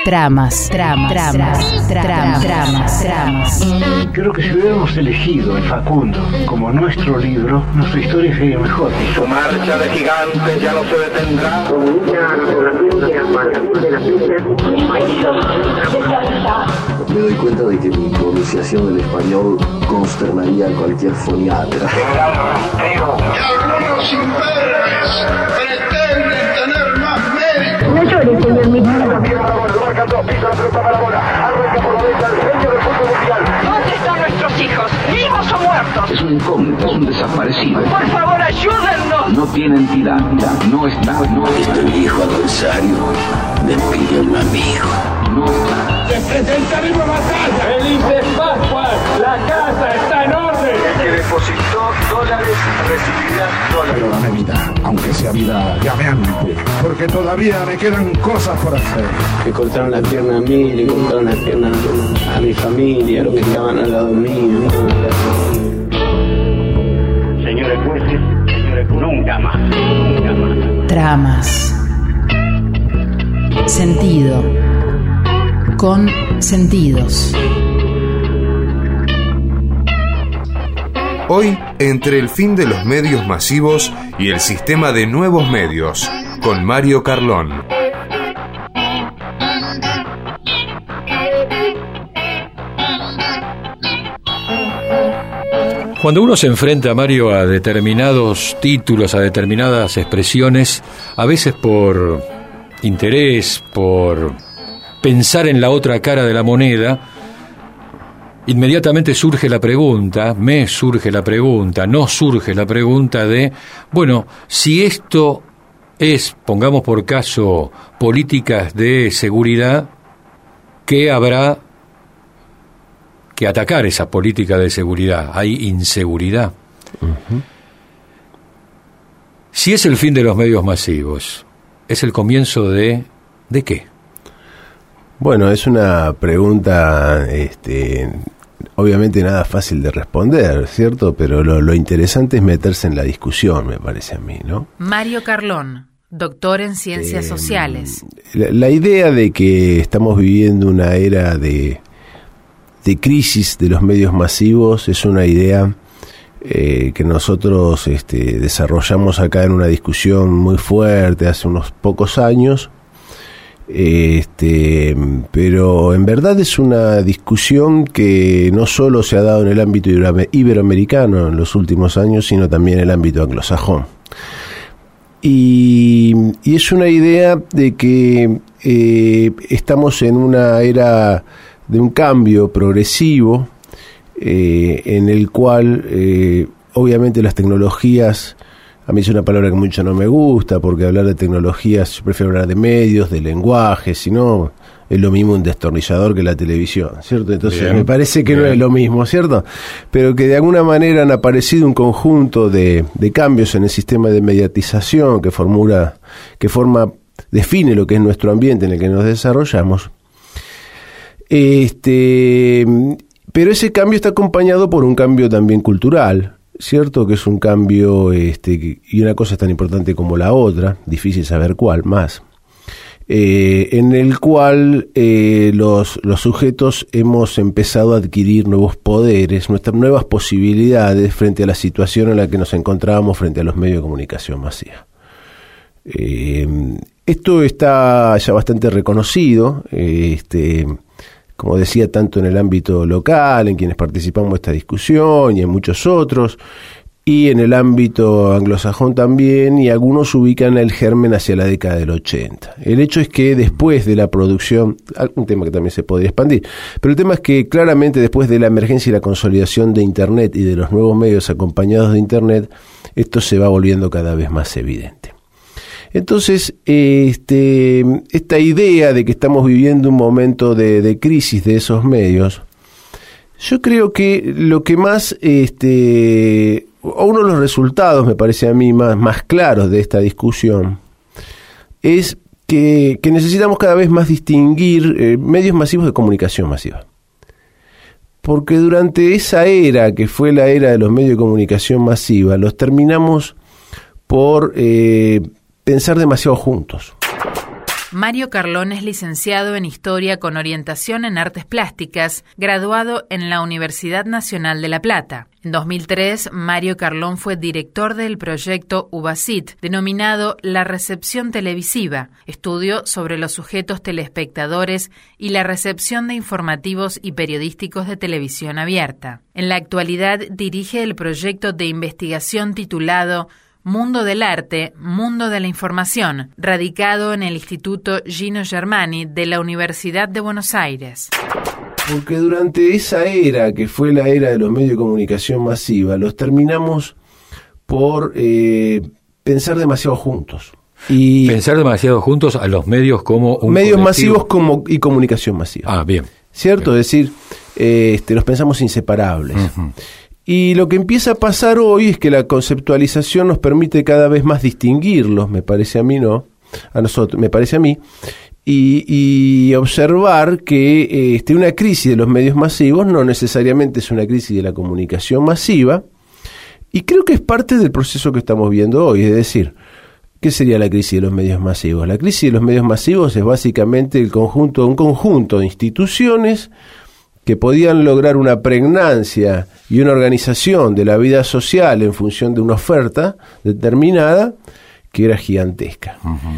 Tramas. Creo que si hubiéramos elegido el Facundo como nuestro libro, nuestra historia sería mejor. Su marcha de gigantes ya no se detendrá. Me doy cuenta de que mi pronunciación del español consternaría a cualquier foniatra. Y algunos imberbes pretenden tener más mérito. No llores, señor Miguel. ¿Dónde están nuestros hijos? ¿Vivos o muertos? Es un incógnito, es un desaparecido. Por favor, ayúdennos. No tiene entidad, no está. Este viejo adversario me pide un amigo. No está. ¡Se presentaremos batalla! ¡Felices Pascuas! ¡La casa está en orden! El que depositó dólares recibirá dólares. Pero dame vida, aunque sea vida llameante, porque todavía me quedan cosas por hacer. Me cortaron la pierna a mí, le cortaron la pierna a mi familia, a los que estaban al lado mío. Señores jueces, nunca más. Tramas. Sentido. Con sentidos. Hoy, entre el fin de los medios masivos y el sistema de nuevos medios, con Mario Carlón. Cuando uno se enfrenta, Mario, a determinados títulos, a determinadas expresiones, a veces por interés, por pensar en la otra cara de la moneda, inmediatamente surge la pregunta, nos surge la pregunta de, bueno, si esto es, pongamos por caso, políticas de seguridad, ¿qué habrá que atacar esa política de seguridad? Hay inseguridad. Uh-huh. Si es el fin de los medios masivos, ¿es el comienzo de qué? Bueno, es una pregunta, obviamente nada fácil de responder, ¿cierto? Pero lo interesante es meterse en la discusión, me parece a mí, ¿no? Mario Carlón, doctor en Ciencias Sociales. La idea de que estamos viviendo una era de crisis de los medios masivos es una idea que nosotros desarrollamos acá en una discusión muy fuerte hace unos pocos años. Pero en verdad es una discusión que no solo se ha dado en el ámbito iberoamericano en los últimos años, sino también en el ámbito anglosajón. Y es una idea de que estamos en una era de un cambio progresivo en el cual obviamente las tecnologías, a mí es una palabra que mucho no me gusta, porque hablar de tecnologías, yo prefiero hablar de medios, de lenguaje, si no, es lo mismo un destornillador que la televisión, ¿cierto? Entonces bien, me parece que bien. No es lo mismo, ¿cierto? Pero que de alguna manera han aparecido un conjunto de cambios en el sistema de mediatización define lo que es nuestro ambiente en el que nos desarrollamos. Pero ese cambio está acompañado por un cambio también cultural, cierto, que es un cambio y una cosa es tan importante como la otra, difícil saber cuál más, en el cual los sujetos hemos empezado a adquirir nuevos poderes, nuestras nuevas posibilidades frente a la situación en la que nos encontrábamos frente a los medios de comunicación masiva. Esto está ya bastante reconocido, como decía, tanto en el ámbito local, en quienes participamos de esta discusión y en muchos otros, y en el ámbito anglosajón también, y algunos ubican el germen hacia la década del 80. El hecho es que después de la producción, un tema que también se podría expandir, pero el tema es que claramente después de la emergencia y la consolidación de Internet y de los nuevos medios acompañados de Internet, esto se va volviendo cada vez más evidente. Entonces, esta idea de que estamos viviendo un momento de crisis de esos medios, yo creo que lo que más, o uno de los resultados, me parece a mí, más claros de esta discusión, es que necesitamos cada vez más distinguir medios masivos de comunicación masiva. Porque durante esa era, que fue la era de los medios de comunicación masiva, los terminamos por pensar demasiado juntos. Mario Carlón es licenciado en Historia con orientación en Artes Plásticas, graduado en la Universidad Nacional de La Plata. En 2003, Mario Carlón fue director del proyecto UBACIT, denominado La Recepción Televisiva, estudio sobre los sujetos telespectadores y la recepción de informativos y periodísticos de televisión abierta. En la actualidad dirige el proyecto de investigación titulado Mundo del Arte, Mundo de la Información, radicado en el Instituto Gino Germani de la Universidad de Buenos Aires. Porque durante esa era, que fue la era de los medios de comunicación masiva, los terminamos por pensar demasiado juntos. Y pensar demasiado juntos a los medios como un medios colectivo. masivos y comunicación masiva. Ah, bien. ¿Cierto? Bien. Es decir, los pensamos inseparables. Uh-huh. Y lo que empieza a pasar hoy es que la conceptualización nos permite cada vez más distinguirlos, me parece a mí, ¿no? A nosotros, me parece a mí, y observar que una crisis de los medios masivos no necesariamente es una crisis de la comunicación masiva, y creo que es parte del proceso que estamos viendo hoy, es decir, ¿qué sería la crisis de los medios masivos? La crisis de los medios masivos es básicamente un conjunto de instituciones que podían lograr una pregnancia y una organización de la vida social en función de una oferta determinada que era gigantesca. Uh-huh.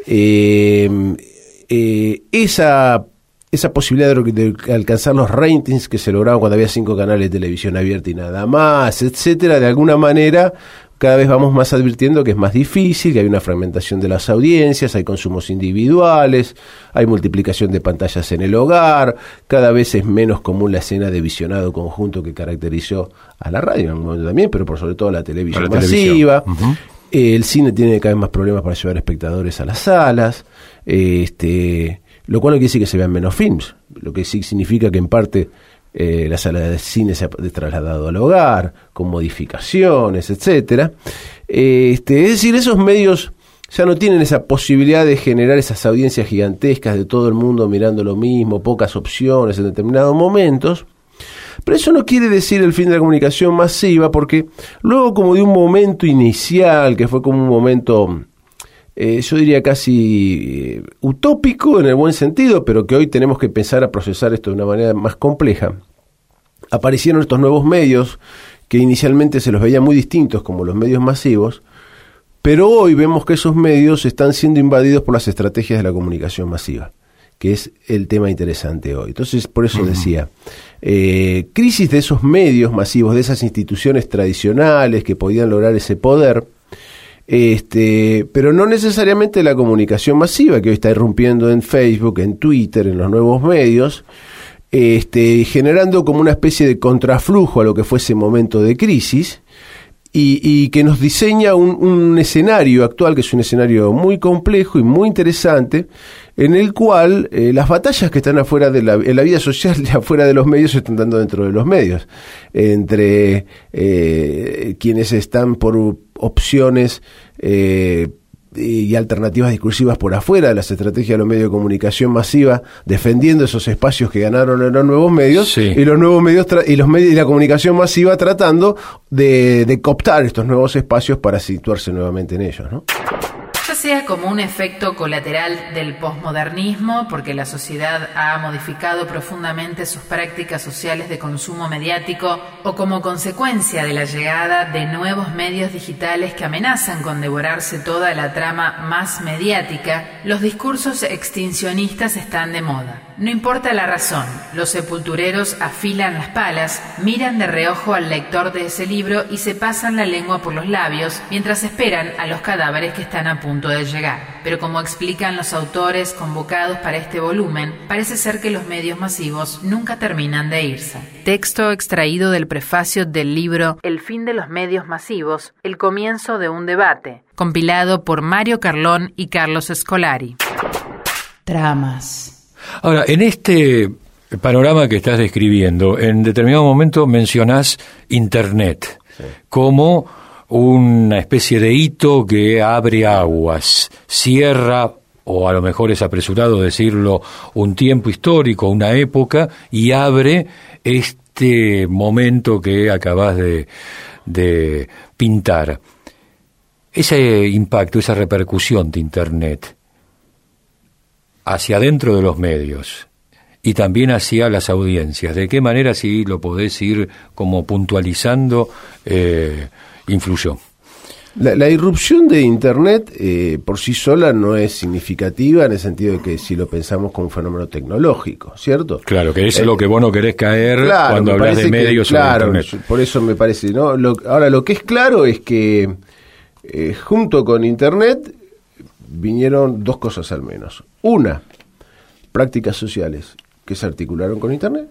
Esa posibilidad de alcanzar los ratings que se lograban cuando había 5 canales de televisión abierta y nada más, etcétera, de alguna manera cada vez vamos más advirtiendo que es más difícil, que hay una fragmentación de las audiencias, hay consumos individuales, hay multiplicación de pantallas en el hogar, cada vez es menos común la escena de visionado conjunto que caracterizó a la radio en algún momento también, pero por sobre todo a la televisión masiva. Uh-huh. El cine tiene cada vez más problemas para llevar espectadores a las salas, lo cual no quiere decir que se vean menos films, lo que sí significa que en parte la sala de cine se ha trasladado al hogar, con modificaciones, etcétera. Es decir, esos medios ya no tienen esa posibilidad de generar esas audiencias gigantescas de todo el mundo mirando lo mismo, pocas opciones en determinados momentos. Pero eso no quiere decir el fin de la comunicación masiva, porque luego como de un momento inicial, que fue como un momento yo diría casi utópico en el buen sentido, pero que hoy tenemos que empezar a procesar esto de una manera más compleja, aparecieron estos nuevos medios que inicialmente se los veía muy distintos como los medios masivos, pero hoy vemos que esos medios están siendo invadidos por las estrategias de la comunicación masiva, que es el tema interesante hoy. Entonces, por eso decía, crisis de esos medios masivos, de esas instituciones tradicionales que podían lograr ese poder, pero no necesariamente la comunicación masiva que hoy está irrumpiendo en Facebook, en Twitter, en los nuevos medios, generando como una especie de contraflujo a lo que fue ese momento de crisis y que nos diseña un escenario actual que es un escenario muy complejo y muy interesante, en el cual las batallas que están afuera de en la vida social y afuera de los medios se están dando dentro de los medios, entre quienes están por opciones y alternativas discursivas por afuera de las estrategias de los medios de comunicación masiva, defendiendo esos espacios que ganaron en los nuevos medios, sí. Y los nuevos medios y los medios y la comunicación masiva tratando de cooptar estos nuevos espacios para situarse nuevamente en ellos, ¿no? Ya sea como un efecto colateral del posmodernismo, porque la sociedad ha modificado profundamente sus prácticas sociales de consumo mediático, o como consecuencia de la llegada de nuevos medios digitales que amenazan con devorarse toda la trama más mediática, los discursos extincionistas están de moda. No importa la razón, los sepultureros afilan las palas, miran de reojo al lector de ese libro y se pasan la lengua por los labios mientras esperan a los cadáveres que están a punto de llegar. Pero como explican los autores convocados para este volumen, parece ser que los medios masivos nunca terminan de irse. Texto extraído del prefacio del libro El fin de los medios masivos, el comienzo de un debate, compilado por Mario Carlón y Carlos Scolari. Tramas. Ahora, en este panorama que estás describiendo, en determinado momento mencionás Internet, sí, como una especie de hito que abre aguas, cierra, o a lo mejor es apresurado decirlo, un tiempo histórico, una época, y abre este momento que acabas de pintar. Ese impacto, esa repercusión de Internet, hacia adentro de los medios y también hacia las audiencias, ¿de qué manera, si lo podés ir como puntualizando, influyó? La irrupción de Internet por sí sola no es significativa en el sentido de que si lo pensamos como un fenómeno tecnológico, ¿cierto? Claro, que eso es lo que vos no querés caer cuando hablas de medios o de Internet. Por eso me parece, ¿no? Ahora, lo que es claro es que junto con Internet vinieron dos cosas al menos. Una, prácticas sociales que se articularon con Internet,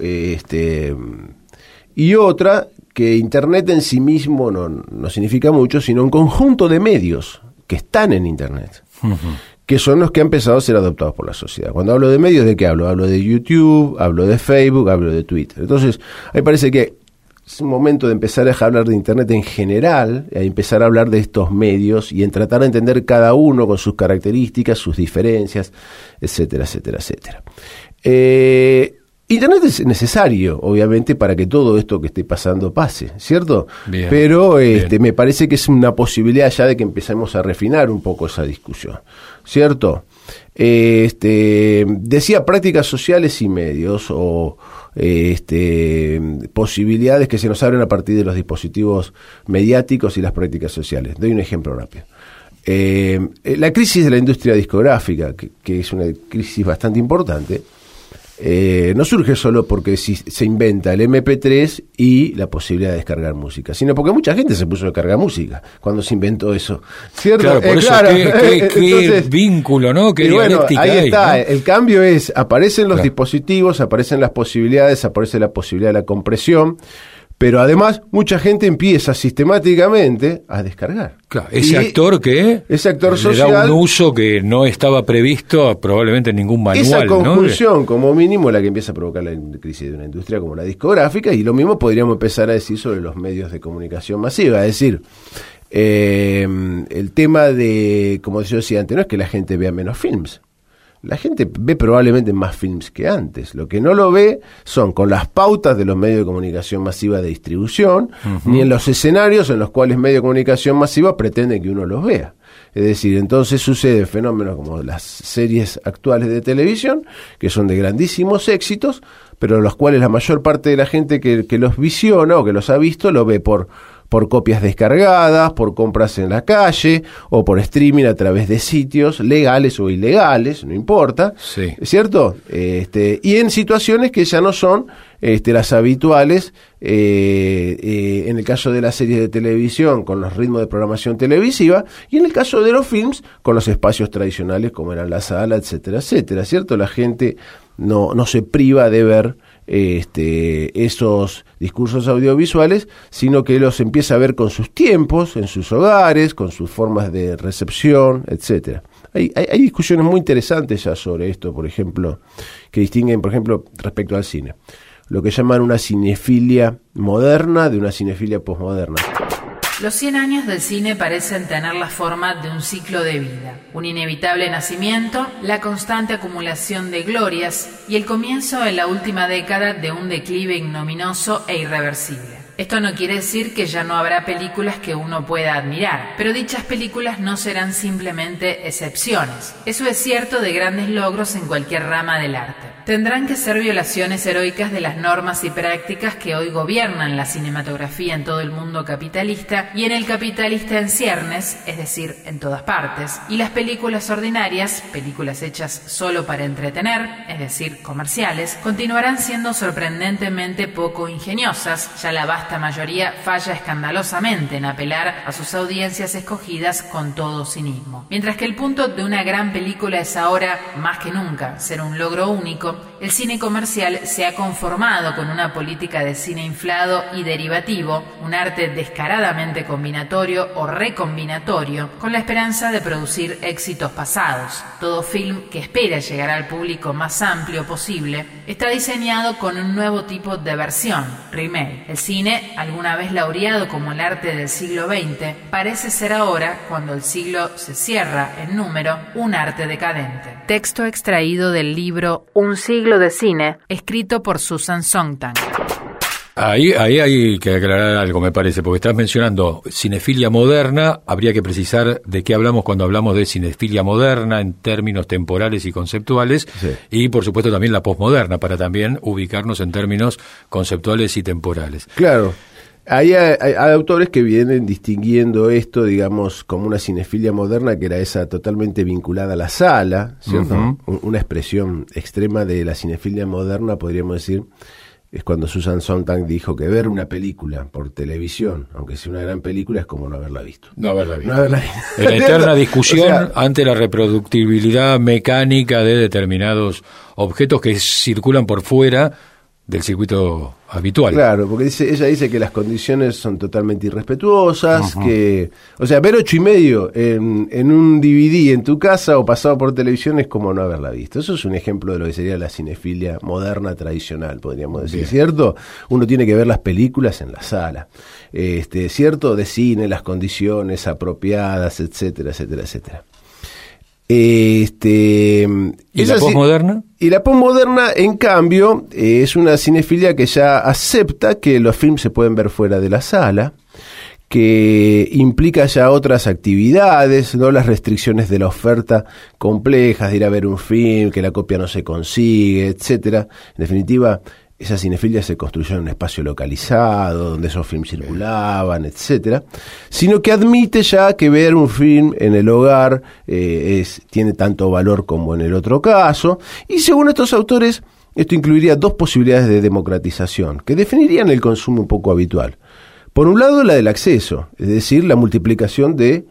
y otra, que Internet en sí mismo no significa mucho, sino un conjunto de medios que están en Internet, que son los que han empezado a ser adoptados por la sociedad. Cuando hablo de medios, ¿de qué hablo? Hablo de YouTube, hablo de Facebook, hablo de Twitter. Entonces, a mí me parece que es un momento de empezar a hablar de Internet en general, a empezar a hablar de estos medios y en tratar de entender cada uno con sus características, sus diferencias, etcétera, etcétera, etcétera. Internet es necesario, obviamente, para que todo esto que esté pasando pase, ¿cierto? Bien, pero bien. Me parece que es una posibilidad ya de que empecemos a refinar un poco esa discusión, ¿cierto? Decía prácticas sociales y medios o posibilidades que se nos abren a partir de los dispositivos mediáticos y las prácticas sociales. Doy un ejemplo rápido. La crisis de la industria discográfica, que es una crisis bastante importante, no surge solo porque se inventa el MP3 y la posibilidad de descargar música, sino porque mucha gente se puso a descargar música cuando se inventó eso, ¿cierto? Claro, por eso claro. Qué vínculo, ¿no? Qué dialéctica ahí hay, está, ¿no? El cambio es, aparecen los dispositivos, aparecen las posibilidades, aparece la posibilidad de la compresión, pero además mucha gente empieza sistemáticamente a descargar. Claro, ese actor social le da un uso que no estaba previsto probablemente en ningún manual. Esa conjunción, ¿no? Como mínimo, la que empieza a provocar la crisis de una industria como la discográfica, y lo mismo podríamos empezar a decir sobre los medios de comunicación masiva. Es decir, el tema de, como yo decía antes, no es que la gente vea menos films. La gente ve probablemente más films que antes. Lo que no lo ve son con las pautas de los medios de comunicación masiva de distribución, ni en los escenarios en los cuales medios de comunicación masiva pretenden que uno los vea. Es decir, entonces suceden fenómenos como las series actuales de televisión, que son de grandísimos éxitos, pero los cuales la mayor parte de la gente que los visiona o que los ha visto lo ve por copias descargadas, por compras en la calle o por streaming a través de sitios legales o ilegales, no importa, sí. ¿Cierto? Y en situaciones que ya no son las habituales, en el caso de las series de televisión con los ritmos de programación televisiva, y en el caso de los films con los espacios tradicionales como eran la sala, etcétera, etcétera, ¿cierto? La gente no se priva de ver esos discursos audiovisuales, sino que los empieza a ver con sus tiempos, en sus hogares, con sus formas de recepción, etcétera. Hay discusiones muy interesantes ya sobre esto, por ejemplo, que distinguen, por ejemplo, respecto al cine, lo que llaman una cinefilia moderna de una cinefilia posmoderna. Los 100 años del cine parecen tener la forma de un ciclo de vida, un inevitable nacimiento, la constante acumulación de glorias y el comienzo en la última década de un declive ignominioso e irreversible. Esto no quiere decir que ya no habrá películas que uno pueda admirar, pero dichas películas no serán simplemente excepciones. Eso es cierto de grandes logros en cualquier rama del arte. Tendrán que ser violaciones heroicas de las normas y prácticas que hoy gobiernan la cinematografía en todo el mundo capitalista y en el capitalista en ciernes, es decir, en todas partes. Y las películas ordinarias, películas hechas solo para entretener, es decir, comerciales, continuarán siendo sorprendentemente poco ingeniosas. Ya la vasta mayoría falla escandalosamente en apelar a sus audiencias escogidas con todo cinismo. Mientras que el punto de una gran película es ahora, más que nunca, ser un logro único, el cine comercial se ha conformado con una política de cine inflado y derivativo, un arte descaradamente combinatorio o recombinatorio, con la esperanza de producir éxitos pasados. Todo film que espera llegar al público más amplio posible está diseñado con un nuevo tipo de versión, remake. El cine, alguna vez laureado como el arte del siglo XX, parece ser ahora, cuando el siglo se cierra en número, un arte decadente. Texto extraído del libro Un siglo de cine, escrito por Susan Sontag. Ahí hay que aclarar algo, me parece, porque estás mencionando cinefilia moderna. Habría que precisar de qué hablamos cuando hablamos de cinefilia moderna en términos temporales y conceptuales, sí. Y por supuesto también la posmoderna, para también ubicarnos en términos conceptuales y temporales. Claro. Hay autores que vienen distinguiendo esto, digamos, como una cinefilia moderna, que era esa totalmente vinculada a la sala, ¿cierto? Uh-huh. Una expresión extrema de la cinefilia moderna, podríamos decir, es cuando Susan Sontag dijo que ver una película por televisión, aunque sea una gran película, es como no haberla visto. No haberla visto. En la eterna discusión ante la reproductibilidad mecánica de determinados objetos que circulan por fuera del circuito habitual. Claro, porque ella dice que las condiciones son totalmente irrespetuosas, uh-huh. Que, o sea, ver 8:30 en un DVD en tu casa o pasado por televisión es como no haberla visto. Eso es un ejemplo de lo que sería la cinefilia moderna tradicional, podríamos decir. Bien. ¿Cierto? Uno tiene que ver las películas en la sala, cierto, de cine, las condiciones apropiadas, etcétera, etcétera, etcétera. ¿Y la posmoderna? Y la posmoderna, en cambio, es una cinefilia que ya acepta que los films se pueden ver fuera de la sala, que implica ya otras actividades, no las restricciones de la oferta complejas de ir a ver un film, que la copia no se consigue, etcétera. En definitiva, esa cinefilia se construyó en un espacio localizado, donde esos films circulaban, etcétera, sino que admite ya que ver un film en el hogar tiene tanto valor como en el otro caso, y según estos autores, esto incluiría dos posibilidades de democratización, que definirían el consumo un poco habitual. Por un lado, la del acceso, es decir, la multiplicación de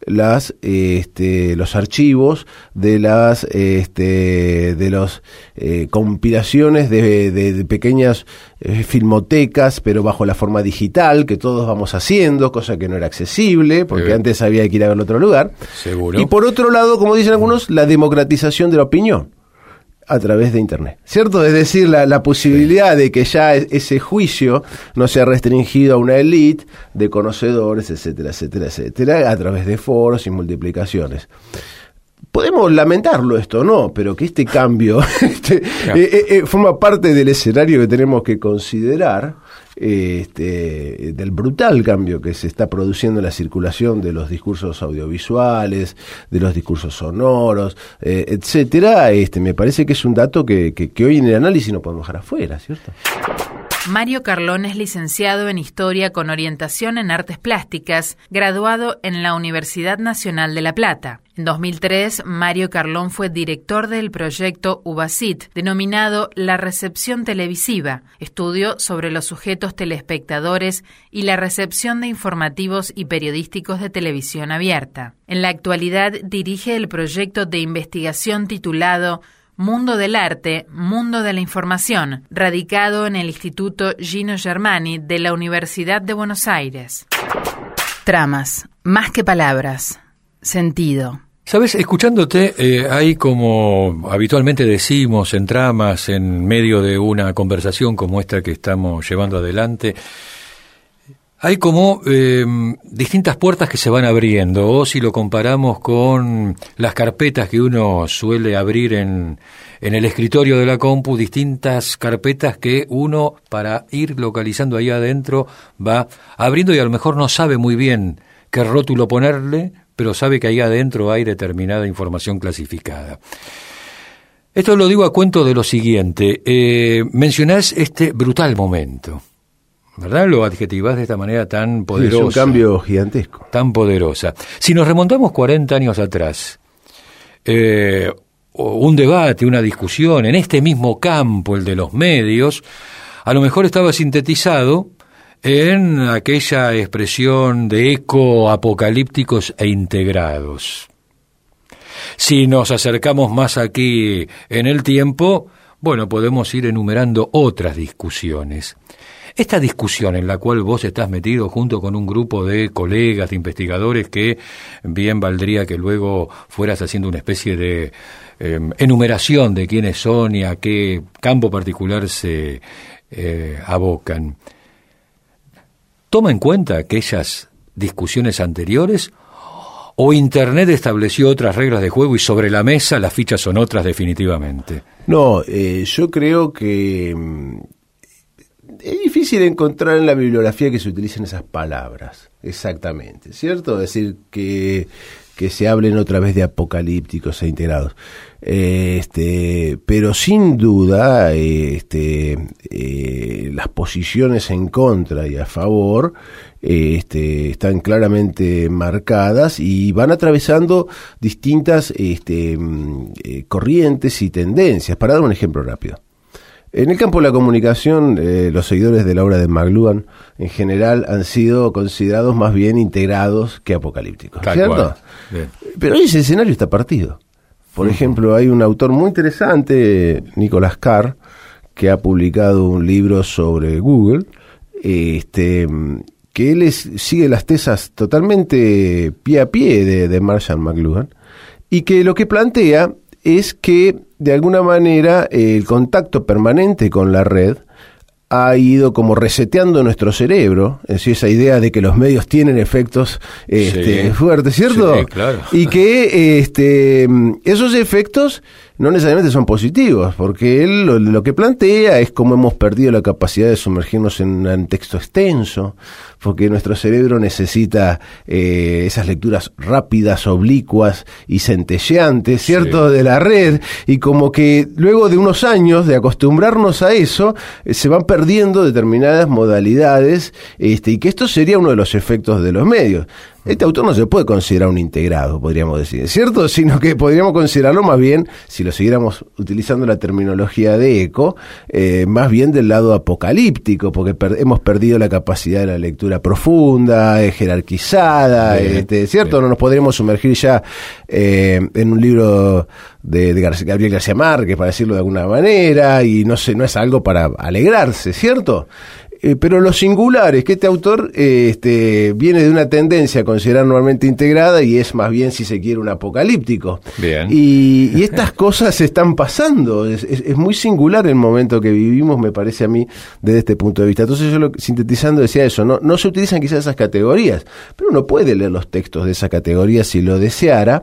los archivos de las compilaciones de pequeñas filmotecas, pero bajo la forma digital, que todos vamos haciendo, cosa que no era accesible, porque antes había que ir a verlo a otro lugar. Seguro. Y por otro lado, como dicen algunos, la democratización de la opinión a través de Internet, ¿cierto? Es decir, la posibilidad de que ya ese juicio no sea restringido a una élite de conocedores, etcétera, etcétera, etcétera, a través de foros y multiplicaciones. Podemos lamentarlo esto, ¿no? Pero que este cambio forma parte del escenario que tenemos que considerar, del brutal cambio que se está produciendo en la circulación de los discursos audiovisuales, de los discursos sonoros, etcétera. Me parece que es un dato que hoy en el análisis no podemos dejar afuera, ¿cierto? Mario Carlón es licenciado en Historia con orientación en Artes Plásticas, graduado en la Universidad Nacional de La Plata. En 2003, Mario Carlón fue director del proyecto UBACIT, denominado La Recepción Televisiva, estudio sobre los sujetos telespectadores y la recepción de informativos y periodísticos de televisión abierta. En la actualidad dirige el proyecto de investigación titulado Mundo del Arte, Mundo de la Información, radicado en el Instituto Gino Germani de la Universidad de Buenos Aires. Tramas, más que palabras, sentido. Sabes, escuchándote, hay, como habitualmente decimos en tramas, en medio de una conversación como esta que estamos llevando adelante, hay como distintas puertas que se van abriendo, o si lo comparamos con las carpetas que uno suele abrir en el escritorio de la compu, distintas carpetas que uno, para ir localizando ahí adentro, va abriendo y a lo mejor no sabe muy bien qué rótulo ponerle, pero sabe que ahí adentro hay determinada información clasificada. Esto lo digo a cuento de lo siguiente. Mencionás este brutal momento, ¿verdad? Lo adjetivás de esta manera tan poderosa. Sí, es un cambio gigantesco. Tan poderosa. Si nos remontamos 40 años atrás, un debate, una discusión en este mismo campo, el de los medios, a lo mejor estaba sintetizado en aquella expresión de eco-apocalípticos e integrados. Si nos acercamos más aquí en el tiempo, bueno, podemos ir enumerando otras discusiones. Esta discusión en la cual vos estás metido junto con un grupo de colegas, de investigadores, que bien valdría que luego fueras haciendo una especie de enumeración de quiénes son y a qué campo particular se abocan. ¿Toma en cuenta aquellas discusiones anteriores o Internet estableció otras reglas de juego y sobre la mesa las fichas son otras definitivamente? No, yo creo que es difícil encontrar en la bibliografía que se utilicen esas palabras, exactamente, ¿cierto? Es decir, que se hablen otra vez de apocalípticos e integrados. Pero sin duda, las posiciones en contra y a favor están claramente marcadas y van atravesando distintas corrientes y tendencias. Para dar un ejemplo rápido. En el campo de la comunicación, los seguidores de la obra de McLuhan, en general, han sido considerados más bien integrados que apocalípticos, ¿cierto? Pero hoy ese escenario está partido. Por ejemplo, hay un autor muy interesante, Nicholas Carr, que ha publicado un libro sobre Google, que él sigue las tesas totalmente pie a pie de Marshall McLuhan, y que lo que plantea es que, de alguna manera, el contacto permanente con la red ha ido como reseteando nuestro cerebro, es decir, esa idea de que los medios tienen efectos fuertes, ¿cierto? Sí, claro. Y que esos efectos no necesariamente son positivos, porque él lo que plantea es cómo hemos perdido la capacidad de sumergirnos en un texto extenso, porque nuestro cerebro necesita esas lecturas rápidas, oblicuas y centelleantes, ¿cierto?, de la red, y como que luego de unos años de acostumbrarnos a eso, se van perdiendo determinadas modalidades, y que esto sería uno de los efectos de los medios. Este autor no se puede considerar un integrado, podríamos decir, ¿cierto? Sino que podríamos considerarlo más bien, si lo siguiéramos utilizando la terminología de Eco, más bien del lado apocalíptico, porque hemos perdido la capacidad de la lectura profunda, jerarquizada, ¿cierto? No nos podríamos sumergir ya en un libro de Gabriel García Márquez, para decirlo de alguna manera, y no es algo para alegrarse, ¿cierto? Pero lo singular es que este autor viene de una tendencia a considerar normalmente integrada y es más bien, si se quiere, un apocalíptico. Bien. Y estas cosas se están pasando. Es muy singular el momento que vivimos, me parece a mí, desde este punto de vista. Entonces yo, sintetizando, decía eso. No se utilizan quizás esas categorías, pero uno puede leer los textos de esa categoría si lo deseara.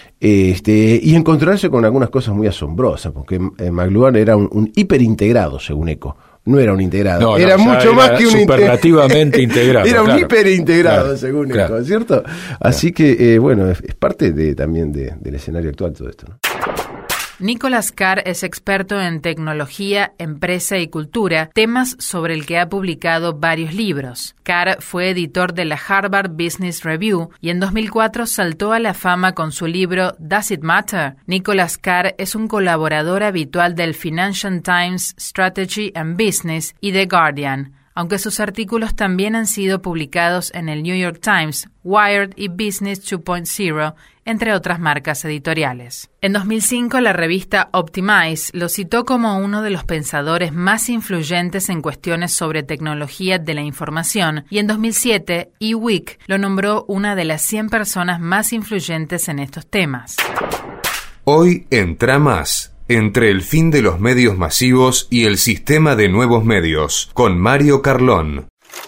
Y encontrarse con algunas cosas muy asombrosas, porque McLuhan era un hiperintegrado, según Eco. No era un integrado, era mucho más que un superlativamente integrado. Era un hiperintegrado, según Eco, ¿cierto? Así que, bueno, es parte también del escenario actual todo esto, ¿no? Nicholas Carr es experto en tecnología, empresa y cultura, temas sobre el que ha publicado varios libros. Carr fue editor de la Harvard Business Review y en 2004 saltó a la fama con su libro Does It Matter? Nicholas Carr es un colaborador habitual del Financial Times, Strategy and Business y The Guardian, aunque sus artículos también han sido publicados en el New York Times, Wired y Business 2.0, entre otras marcas editoriales. En 2005, la revista Optimize lo citó como uno de los pensadores más influyentes en cuestiones sobre tecnología de la información, y en 2007, eWeek lo nombró una de las 100 personas más influyentes en estos temas. Hoy entra más. Entre el fin de los medios masivos y el sistema de nuevos medios, con Mario Carlón.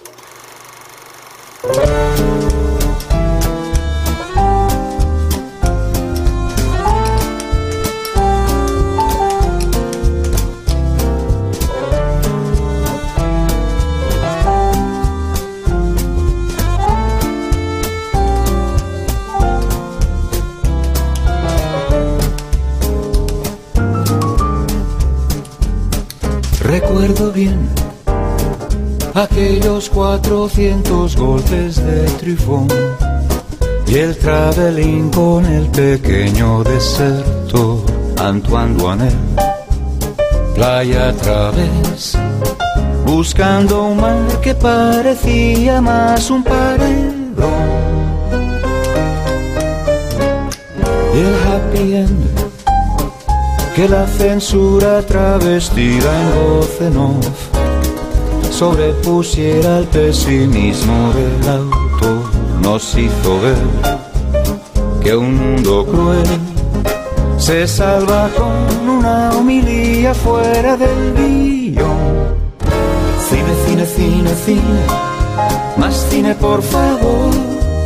Recuerdo bien aquellos 400 golpes de trifón y el travelín con el pequeño desertor Antoine Duanel, playa a través, buscando un mar que parecía más un paredón. Y el happy end que la censura travestida en voz en off sobrepusiera al pesimismo del autor, nos hizo ver que un mundo cruel se salva con una homilía fuera del guión. Cine, cine, cine, cine, más cine por favor,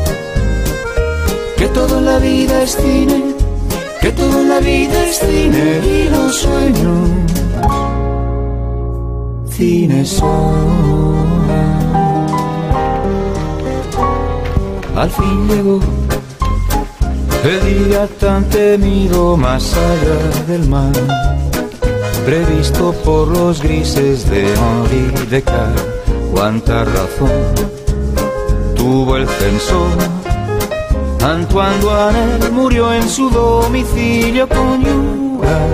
que todo en la vida es cine, que todo en la vida es cine y los sueños. cine son. Al fin llegó el día tan temido más allá del mar, previsto por los grises de Henri Descartes. Cuánta razón tuvo el censor. Antoine Duanel murió en su domicilio conyugal.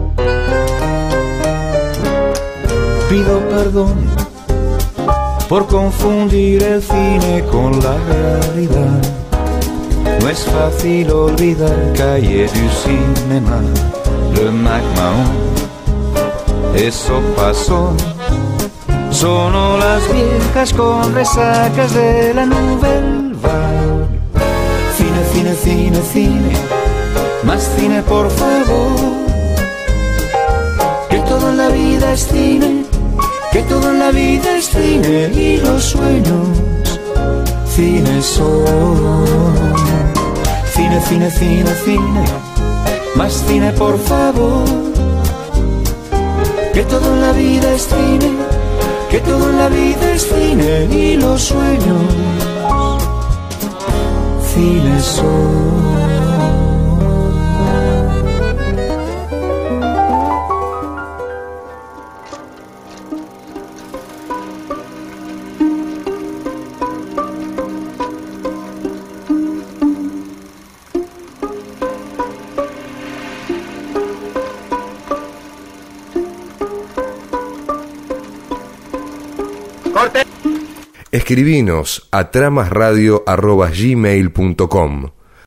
Pido perdón por confundir el cine con la realidad. No es fácil olvidar Cahiers du Cinéma, le Mac Mahon. Eso pasó. Son las viejas con resacas de la Nouvelle Vague. Cine, cine, cine, cine, más cine por favor. Que todo en la vida es cine, que todo en la vida es cine y los sueños cine son. Cine, cine, cine, cine, más cine por favor. Que todo en la vida es cine, que todo en la vida es cine y los sueños cine son. Escribinos a tramasradio@gmail.com